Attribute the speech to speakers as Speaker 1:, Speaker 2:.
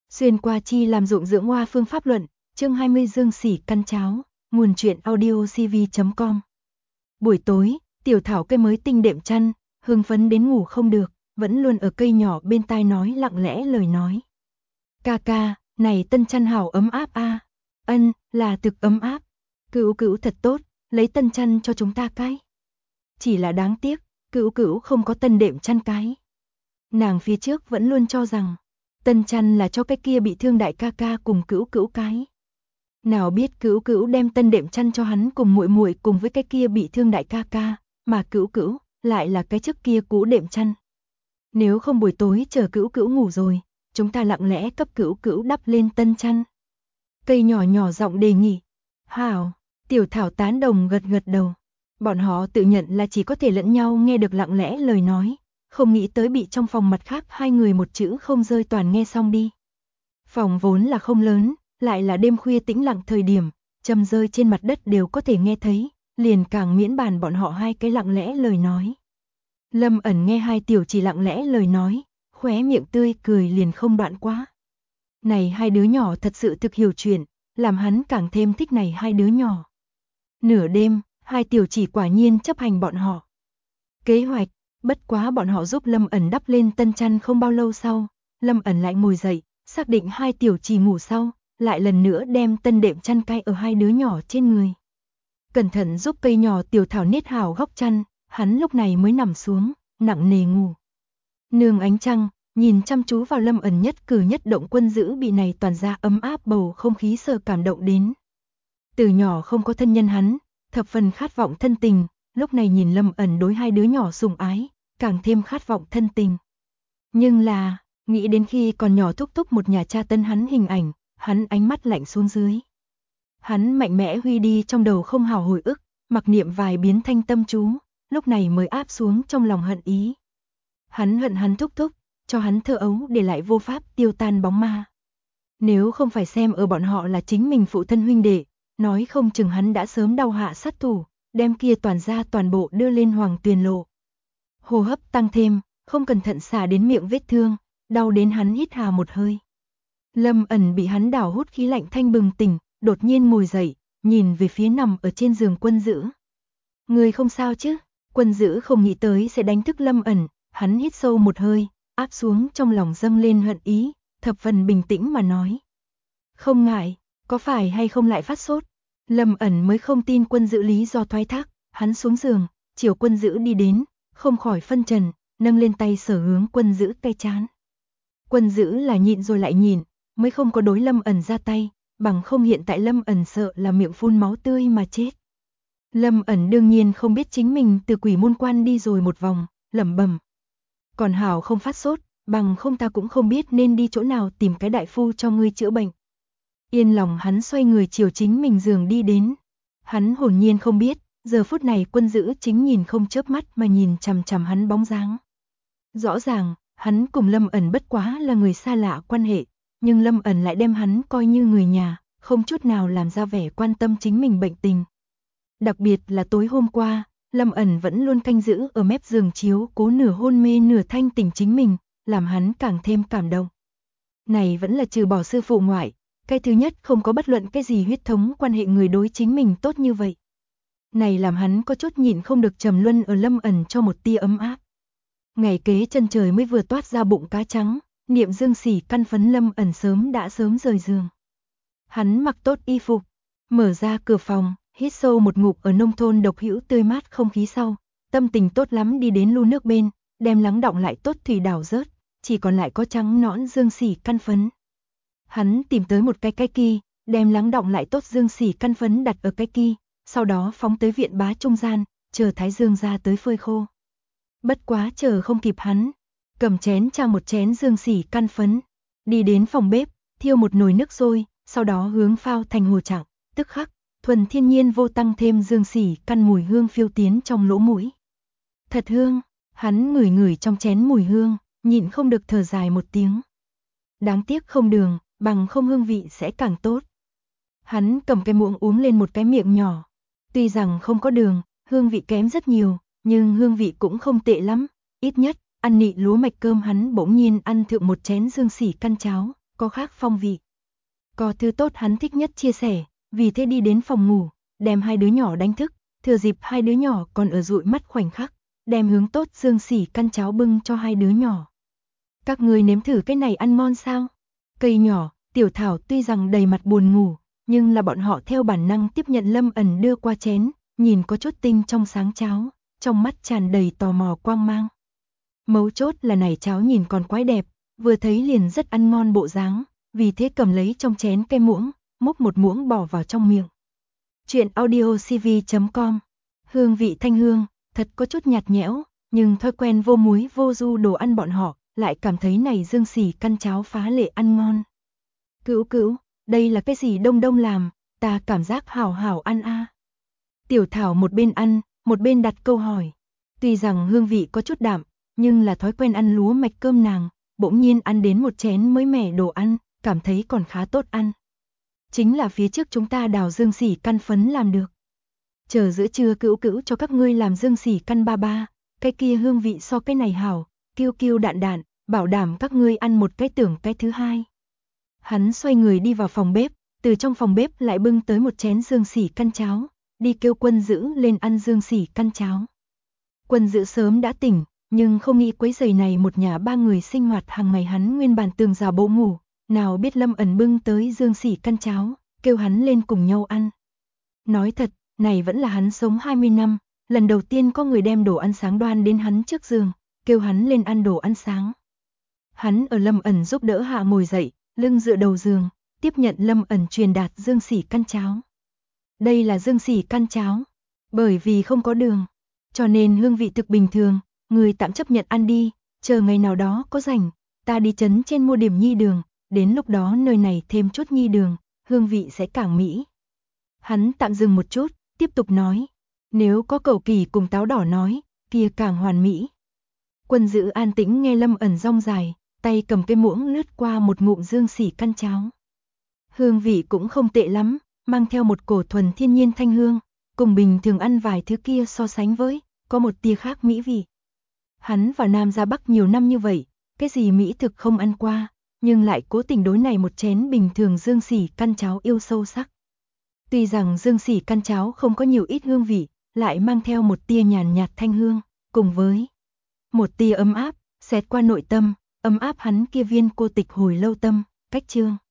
Speaker 1: Xuyên qua chi làm ruộng dưỡng hoa phương pháp luận, chương 20 dương sỉ căn cháo, nguồn truyện audio cv.com. Buổi tối, Tiểu Thảo cây mới tinh đệm chăn, hưng phấn đến ngủ không được, vẫn luôn ở cây nhỏ bên tai nói lặng lẽ lời nói. Ca ca, này tân chăn hảo ấm áp a. Ân, là thực ấm áp. Cữu cữu thật tốt, lấy tân chăn cho chúng ta cái. Chỉ là đáng tiếc, cữu cữu không có tân đệm chăn cái. Nàng phía trước vẫn luôn cho rằng tân chăn là cho cái kia bị thương đại ca ca cùng cữu cữu cái. Nào biết cữu cữu đem tân đệm chăn cho hắn cùng muội muội cùng với cái kia bị thương đại ca ca, mà cữu cữu lại là cái trước kia cũ đệm chăn. Nếu không buổi tối chờ cữu cữu ngủ rồi, chúng ta lặng lẽ cấp cữu cữu đắp lên tân chăn. Cây nhỏ nhỏ giọng đề nghị. Hảo, Tiểu Thảo tán đồng gật gật đầu. Bọn họ tự nhận là chỉ có thể lẫn nhau nghe được lặng lẽ lời nói, không nghĩ tới bị trong phòng mặt khác hai người một chữ không rơi toàn nghe xong đi. Phòng vốn là không lớn, lại là đêm khuya tĩnh lặng thời điểm, châm rơi trên mặt đất đều có thể nghe thấy, liền càng miễn bàn bọn họ hai cái lặng lẽ lời nói. Lâm Ẩn nghe hai tiểu chỉ lặng lẽ lời nói, khóe miệng tươi cười liền không đoạn quá. Này hai đứa nhỏ thật sự thực hiểu chuyện, làm hắn càng thêm thích này hai đứa nhỏ. Nửa đêm, hai tiểu chỉ quả nhiên chấp hành bọn họ kế hoạch, bất quá bọn họ giúp Lâm Ẩn đắp lên tân chăn không bao lâu sau, Lâm Ẩn lại ngồi dậy, xác định hai tiểu chỉ ngủ sau, lại lần nữa đem tân đệm chăn cay ở hai đứa nhỏ trên người. Cẩn thận giúp cây nhỏ Tiểu Thảo niết hảo góc chăn, hắn lúc này mới nằm xuống, nặng nề ngủ. Nương ánh trăng, nhìn chăm chú vào Lâm Ẩn nhất cử nhất động quân giữ bị này toàn ra ấm áp bầu không khí sờ cảm động đến. Từ nhỏ không có thân nhân hắn, thập phần khát vọng thân tình, lúc này nhìn Lâm Ẩn đối hai đứa nhỏ sủng ái, càng thêm khát vọng thân tình. Nhưng là, nghĩ đến khi còn nhỏ thúc thúc một nhà cha tân hắn hình ảnh, hắn ánh mắt lạnh xuống dưới. Hắn mạnh mẽ huy đi trong đầu không hào hồi ức, mặc niệm vài biến thanh tâm chú, lúc này mới áp xuống trong lòng hận ý. Hắn hận hắn thúc thúc, cho hắn thơ ấu để lại vô pháp tiêu tan bóng ma. Nếu không phải xem ở bọn họ là chính mình phụ thân huynh đệ, nói không chừng hắn đã sớm đau hạ sát thủ, đem kia toàn ra toàn bộ đưa lên Hoàng Tuyền lộ. Hô hấp tăng thêm, không cẩn thận xả đến miệng vết thương, đau đến hắn hít hà một hơi. Lâm Ẩn bị hắn đảo hút khí lạnh thanh bừng tỉnh, đột nhiên ngồi dậy, nhìn về phía nằm ở trên giường quân giữ. Người không sao chứ? Quân giữ không nghĩ tới sẽ đánh thức Lâm Ẩn, hắn hít sâu một hơi, áp xuống trong lòng dâng lên hận ý, thập phần bình tĩnh mà nói. Không ngại, có phải hay không lại phát sốt? Lâm Ẩn mới không tin quân giữ lý do thoái thác, hắn xuống giường, chiều quân giữ đi đến, không khỏi phân trần, nâng lên tay sờ hướng quân giữ tay chán. Quân giữ là nhịn rồi lại nhìn, mới không có đối Lâm Ẩn ra tay, bằng không hiện tại Lâm Ẩn sợ là miệng phun máu tươi mà chết. Lâm Ẩn đương nhiên không biết chính mình từ quỷ môn quan đi rồi một vòng, lẩm bẩm. Còn hảo không phát sốt, bằng không ta cũng không biết nên đi chỗ nào tìm cái đại phu cho ngươi chữa bệnh. Yên lòng hắn xoay người chiều chính mình giường đi đến. Hắn hồn nhiên không biết, giờ phút này quân giữ chính nhìn không chớp mắt mà nhìn chằm chằm hắn bóng dáng. Rõ ràng, hắn cùng Lâm Ẩn bất quá là người xa lạ quan hệ, nhưng Lâm Ẩn lại đem hắn coi như người nhà, không chút nào làm ra vẻ quan tâm chính mình bệnh tình. Đặc biệt là tối hôm qua, Lâm Ẩn vẫn luôn canh giữ ở mép giường chiếu cố nửa hôn mê nửa thanh tỉnh chính mình, làm hắn càng thêm cảm động. Này vẫn là trừ bỏ sư phụ ngoại, cái thứ nhất không có bất luận cái gì huyết thống quan hệ người đối chính mình tốt như vậy. Này làm hắn có chút nhịn không được trầm luân ở Lâm Ẩn cho một tia ấm áp. Ngày kế chân trời mới vừa toát ra bụng cá trắng, niệm dương sỉ căn phấn Lâm Ẩn đã sớm rời giường. Hắn mặc tốt y phục, mở ra cửa phòng, hít sâu một ngụm ở nông thôn độc hữu tươi mát không khí sau, tâm tình tốt lắm đi đến lu nước bên, đem lắng đọng lại tốt thủy đảo rớt, chỉ còn lại có trắng nõn dương sỉ căn phấn. Hắn tìm tới một cái ki, đem lắng đọng lại tốt dương sỉ căn phấn đặt ở cái ki, sau đó phóng tới viện bá trung gian, chờ thái dương ra tới phơi khô. Bất quá chờ không kịp hắn, cầm chén trang một chén dương sỉ căn phấn, đi đến phòng bếp, thiêu một nồi nước sôi, sau đó hướng phao thành hồ trạng, tức khắc, thuần thiên nhiên vô tăng thêm dương sỉ căn mùi hương phiêu tiến trong lỗ mũi. Thật hương, hắn ngửi ngửi trong chén mùi hương, nhịn không được thở dài một tiếng. Đáng tiếc không đường, bằng không hương vị sẽ càng tốt. Hắn cầm cái muỗng uống lên một cái miệng nhỏ. Tuy rằng không có đường, hương vị kém rất nhiều, nhưng hương vị cũng không tệ lắm. Ít nhất, ăn nị lúa mạch cơm hắn bỗng nhiên ăn thượng một chén dương sỉ căn cháo, có khác phong vị. Có thứ tốt hắn thích nhất chia sẻ, vì thế đi đến phòng ngủ, đem hai đứa nhỏ đánh thức, thừa dịp hai đứa nhỏ còn ở dụi mắt khoảnh khắc, đem hướng tốt dương sỉ căn cháo bưng cho hai đứa nhỏ. Các ngươi nếm thử cái này ăn ngon sao? Cây nhỏ, Tiểu Thảo tuy rằng đầy mặt buồn ngủ, nhưng là bọn họ theo bản năng tiếp nhận Lâm Ẩn đưa qua chén, nhìn có chút tinh trong sáng cháo, trong mắt tràn đầy tò mò quang mang. Mấu chốt là này cháo nhìn còn quái đẹp, vừa thấy liền rất ăn ngon bộ dáng, vì thế cầm lấy trong chén cái muỗng, múc một muỗng bỏ vào trong miệng. Chuyện audiocv.com. Hương vị thanh hương, thật có chút nhạt nhẽo, nhưng thói quen vô muối vô du đồ ăn bọn họ, lại cảm thấy này dương sỉ căn cháo phá lệ ăn ngon. Cữu cữu, đây là cái gì Đông Đông làm, ta cảm giác hảo hảo ăn a. Tiểu Thảo một bên ăn, một bên đặt câu hỏi. Tuy rằng hương vị có chút đạm, nhưng là thói quen ăn lúa mạch cơm nàng, bỗng nhiên ăn đến một chén mới mẻ đồ ăn, cảm thấy còn khá tốt ăn. Chính là phía trước chúng ta đào dương sỉ căn phấn làm được. Chờ giữa trưa cữu cữu cho các ngươi làm dương sỉ căn ba ba, cái kia hương vị so cái này hảo, kiêu kiêu đạn đạn, bảo đảm các ngươi ăn một cái tưởng cái thứ hai. Hắn xoay người đi vào phòng bếp, từ trong phòng bếp lại bưng tới một chén dương sỉ căn cháo, đi kêu Quân Dữ lên ăn dương sỉ căn cháo. Quân Dữ sớm đã tỉnh, nhưng không nghĩ quấy rầy này một nhà ba người sinh hoạt hàng ngày hắn nguyên bản tường rào bộ ngủ, nào biết Lâm Ẩn bưng tới dương sỉ căn cháo, kêu hắn lên cùng nhau ăn. Nói thật, này vẫn là hắn sống 20 năm, lần đầu tiên có người đem đồ ăn sáng đoan đến hắn trước giường, kêu hắn lên ăn đồ ăn sáng. Hắn ở Lâm Ẩn giúp đỡ hạ ngồi dậy, lưng dựa đầu giường, tiếp nhận Lâm Ẩn truyền đạt dương sỉ căn cháo. Đây là dương sỉ căn cháo, bởi vì không có đường, cho nên hương vị thực bình thường, người tạm chấp nhận ăn đi, chờ ngày nào đó có rảnh, ta đi trấn trên mua điểm nhi đường, đến lúc đó nơi này thêm chút nhi đường, hương vị sẽ càng mỹ. Hắn tạm dừng một chút, tiếp tục nói, nếu có cẩu kỳ cùng táo đỏ nói, kia càng hoàn mỹ. Quân Dữ an tĩnh nghe Lâm Ẩn rong dài, tay cầm cái muỗng lướt qua một ngụm dương sỉ căn cháo. Hương vị cũng không tệ lắm, mang theo một cổ thuần thiên nhiên thanh hương, cùng bình thường ăn vài thứ kia so sánh với, có một tia khác mỹ vị. Hắn vào Nam ra Bắc nhiều năm như vậy, cái gì mỹ thực không ăn qua, nhưng lại cố tình đối này một chén bình thường dương sỉ căn cháo yêu sâu sắc. Tuy rằng dương sỉ căn cháo không có nhiều ít hương vị, lại mang theo một tia nhàn nhạt thanh hương, cùng với một tia ấm áp, xẹt qua nội tâm, ấm áp hắn kia viên cô tịch hồi lâu tâm, cách chương.